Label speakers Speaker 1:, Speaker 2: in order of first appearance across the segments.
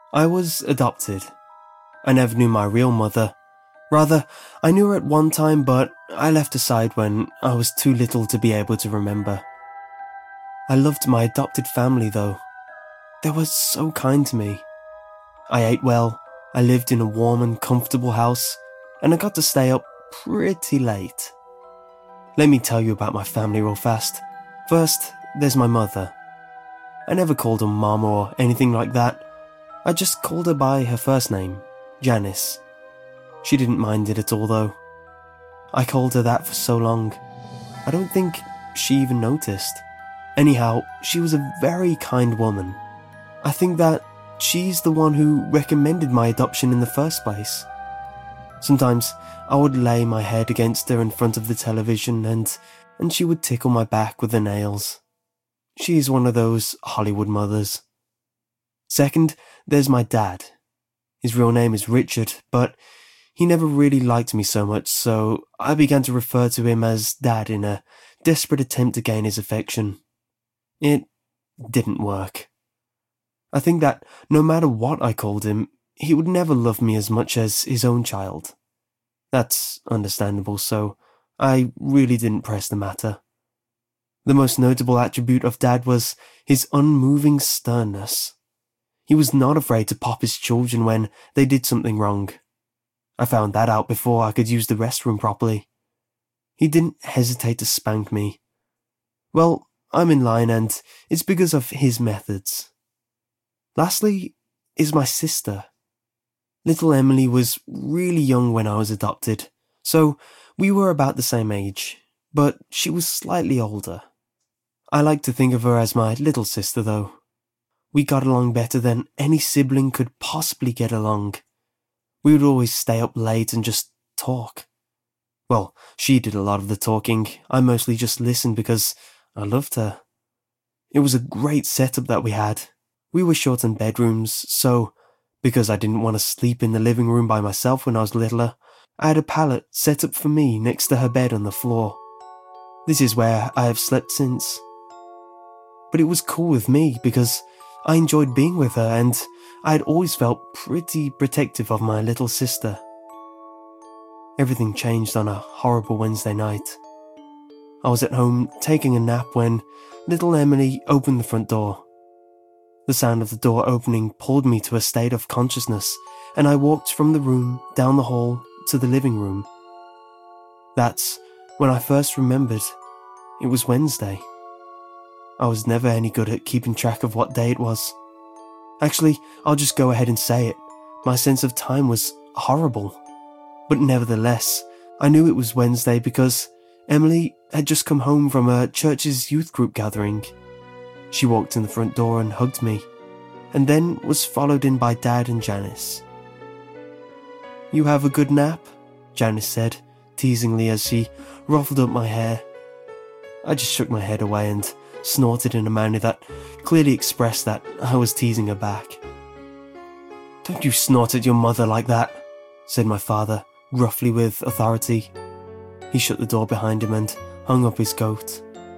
Speaker 1: I was adopted. I never knew my real mother. Rather, I knew her at one time, but I left aside when I was too little to be able to remember. I loved my adopted family though. They were so kind to me. I ate well, I lived in a warm and comfortable house, and I got to stay up pretty late. Let me tell you about my family real fast. First, there's my mother. I never called her Mama or anything like that. I just called her by her first name, Janice. She didn't mind it at all though. I called her that for so long. I don't think she even noticed. Anyhow, she was a very kind woman. I think that she's the one who recommended my adoption in the first place. Sometimes I would lay my head against her in front of the television and she would tickle my back with her nails. She's one of those Hollywood mothers. Second, there's my dad. His real name is Richard, but he never really liked me so much, so I began to refer to him as Dad in a desperate attempt to gain his affection. It didn't work. I think that no matter what I called him, he would never love me as much as his own child. That's understandable, so I really didn't press the matter. The most notable attribute of Dad was his unmoving sternness. He was not afraid to pop his children when they did something wrong. I found that out before I could use the restroom properly. He didn't hesitate to spank me. Well, I'm in line and it's because of his methods. Lastly is my sister. Little Emily was really young when I was adopted, so we were about the same age, but she was slightly older. I like to think of her as my little sister though. We got along better than any sibling could possibly get along. We would always stay up late and just talk. Well, she did a lot of the talking. I mostly just listened because I loved her. It was a great setup that we had. We were short on bedrooms, so because I didn't want to sleep in the living room by myself when I was littler, I had a pallet set up for me next to her bed on the floor. This is where I have slept since. But it was cool with me because I enjoyed being with her and I had always felt pretty protective of my little sister. Everything changed on a horrible Wednesday night. I was at home taking a nap when little Emily opened the front door. The sound of the door opening pulled me to a state of consciousness, and I walked from the room down the hall to the living room. That's when I first remembered it was Wednesday. I was never any good at keeping track of what day it was. Actually, I'll just go ahead and say it. My sense of time was horrible. But nevertheless, I knew it was Wednesday because Emily had just come home from a church's youth group gathering. She walked in the front door and hugged me, and then was followed in by Dad and Janice. "You have a good nap?" Janice said, teasingly as she ruffled up my hair. I just shook my head away and snorted in a manner that clearly expressed that I was teasing her back. "Don't you snort at your mother like that," said my father, gruffly with authority. He shut the door behind him and hung up his coat.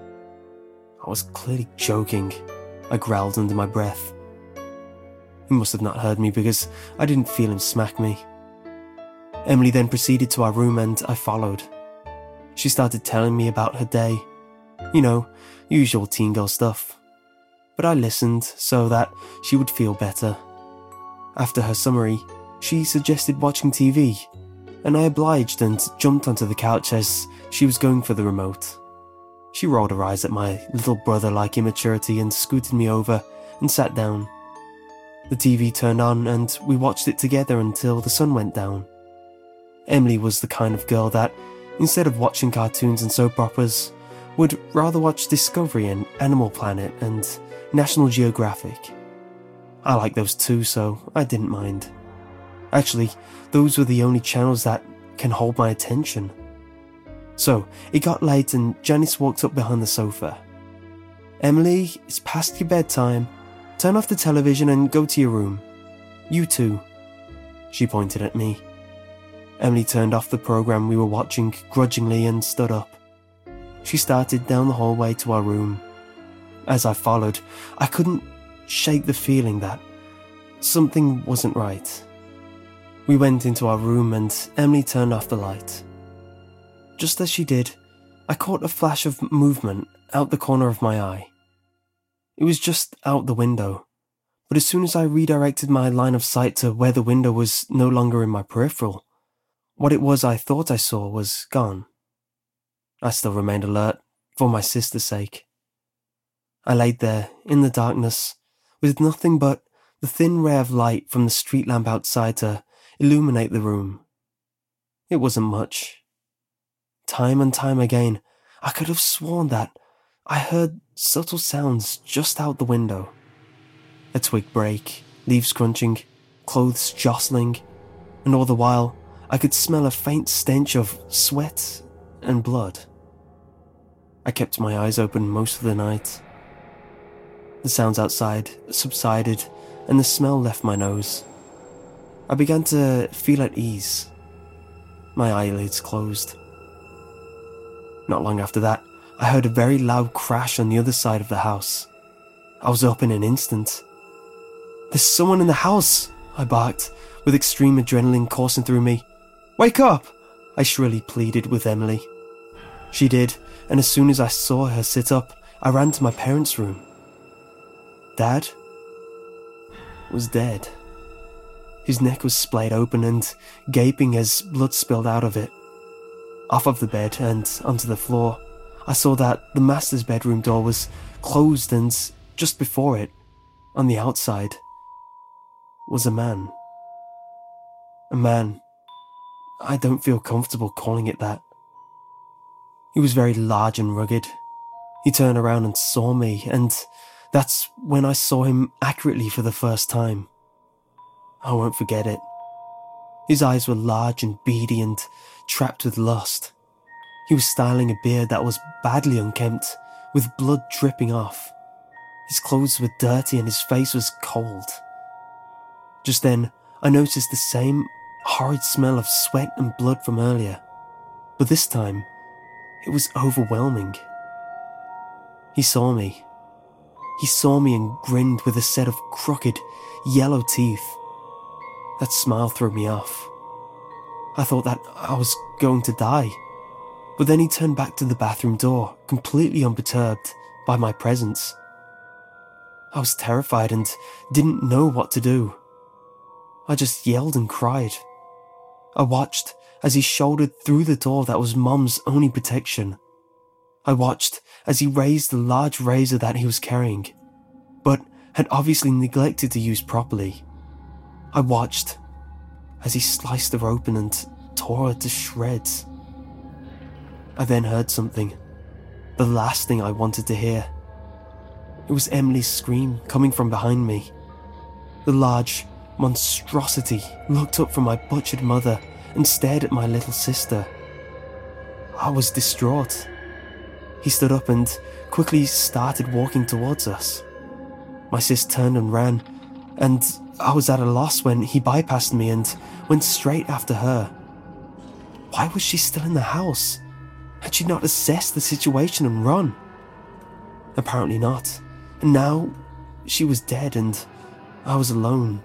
Speaker 1: I was clearly joking, I growled under my breath. He must have not heard me because I didn't feel him smack me. Emily then proceeded to our room and I followed. She started telling me about her day. You know, usual teen girl stuff. But I listened so that she would feel better. After her summary, she suggested watching TV, and I obliged and jumped onto the couch as she was going for the remote. She rolled her eyes at my little brother-like immaturity and scooted me over and sat down. The TV turned on and we watched it together until the sun went down. Emily was the kind of girl that, instead of watching cartoons and soap operas, would rather watch Discovery and Animal Planet and National Geographic. I like those too, so I didn't mind. Actually, those were the only channels that can hold my attention. So, it got late and Janice walked up behind the sofa. "Emily, it's past your bedtime. Turn off the television and go to your room. You too." She pointed at me. Emily turned off the program we were watching grudgingly and stood up. She started down the hallway to our room. As I followed, I couldn't shake the feeling that Something wasn't right. We went into our room and Emily turned off the light. Just as she did, I caught a flash of movement out the corner of my eye. It was just out the window, but as soon as I redirected my line of sight to where the window was no longer in my peripheral, what it was I thought I saw was gone. I still remained alert, for my sister's sake. I laid there, in the darkness, with nothing but the thin ray of light from the street lamp outside to illuminate the room. It wasn't much. Time and time again, I could have sworn that I heard subtle sounds just out the window. A twig break, leaves crunching, clothes jostling, and all the while I could smell a faint stench of sweat and blood. I kept my eyes open most of the night. The sounds outside subsided and the smell left my nose. I began to feel at ease. My eyelids closed. Not long after that, I heard a very loud crash on the other side of the house. I was up in an instant. "There's someone in the house!" I barked, with extreme adrenaline coursing through me. "Wake up!" I shrilly pleaded with Emily. She did, and as soon as I saw her sit up, I ran to my parents' room. Dad was dead. His neck was splayed open and gaping as blood spilled out of it. Off of the bed and onto the floor, I saw that the master's bedroom door was closed, and just before it, on the outside, was a man. A man. I don't feel comfortable calling it that. He was very large and rugged. He turned around and saw me, and that's when I saw him accurately for the first time. I won't forget it. His eyes were large and beady and trapped with lust. He was styling a beard that was badly unkempt, with blood dripping off. His clothes were dirty and his face was cold. Just then, I noticed the same horrid smell of sweat and blood from earlier, but this time, it was overwhelming. He saw me. He saw me and grinned with a set of crooked, yellow teeth. That smile threw me off. I thought that I was going to die. But then he turned back to the bathroom door, completely unperturbed by my presence. I was terrified and didn't know what to do. I just yelled and cried. I watched as he shouldered through the door that was Mom's only protection. I watched as he raised the large razor that he was carrying, but had obviously neglected to use properly. I watched as he sliced her open and tore her to shreds. I then heard something, the last thing I wanted to hear. It was Emily's scream coming from behind me. The large monstrosity looked up from my butchered mother and stared at my little sister. I was distraught. He stood up and quickly started walking towards us. My sis turned and ran, and I was at a loss when he bypassed me and went straight after her. Why was she still in the house? Had she not assessed the situation and run? Apparently not. And now she was dead and I was alone.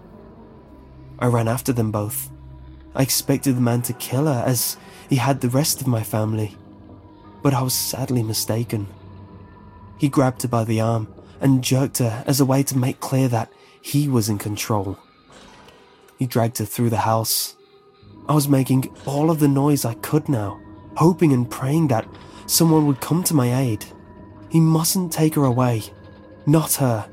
Speaker 1: I ran after them both. I expected the man to kill her as he had the rest of my family, but I was sadly mistaken. He grabbed her by the arm and jerked her as a way to make clear that he was in control. He dragged her through the house. I was making all of the noise I could now, hoping and praying that someone would come to my aid. He mustn't take her away. Not her.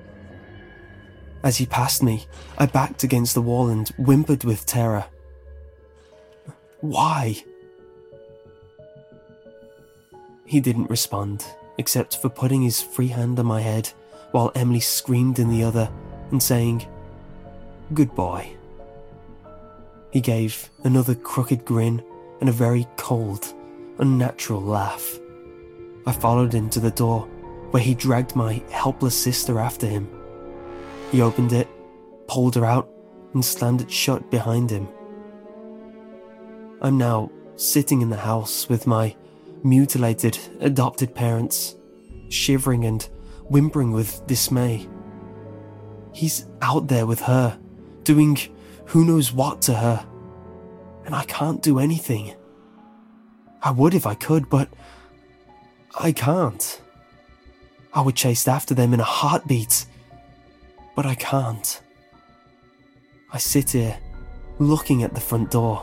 Speaker 1: As he passed me, I backed against the wall and whimpered with terror. Why? He didn't respond, except for putting his free hand on my head while Emily screamed in the other and saying, "Good boy." He gave another crooked grin and a very cold, unnatural laugh. I followed him to the door, where he dragged my helpless sister after him. He opened it, pulled her out, and slammed it shut behind him. I'm now sitting in the house with my mutilated, adopted parents, shivering and whimpering with dismay. He's out there with her, doing who knows what to her, and I can't do anything. I would if I could, but I can't. I would chase after them in a heartbeat, but I can't. I sit here, looking at the front door.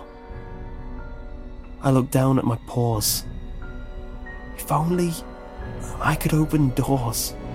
Speaker 1: I look down at my paws. If only I could open doors.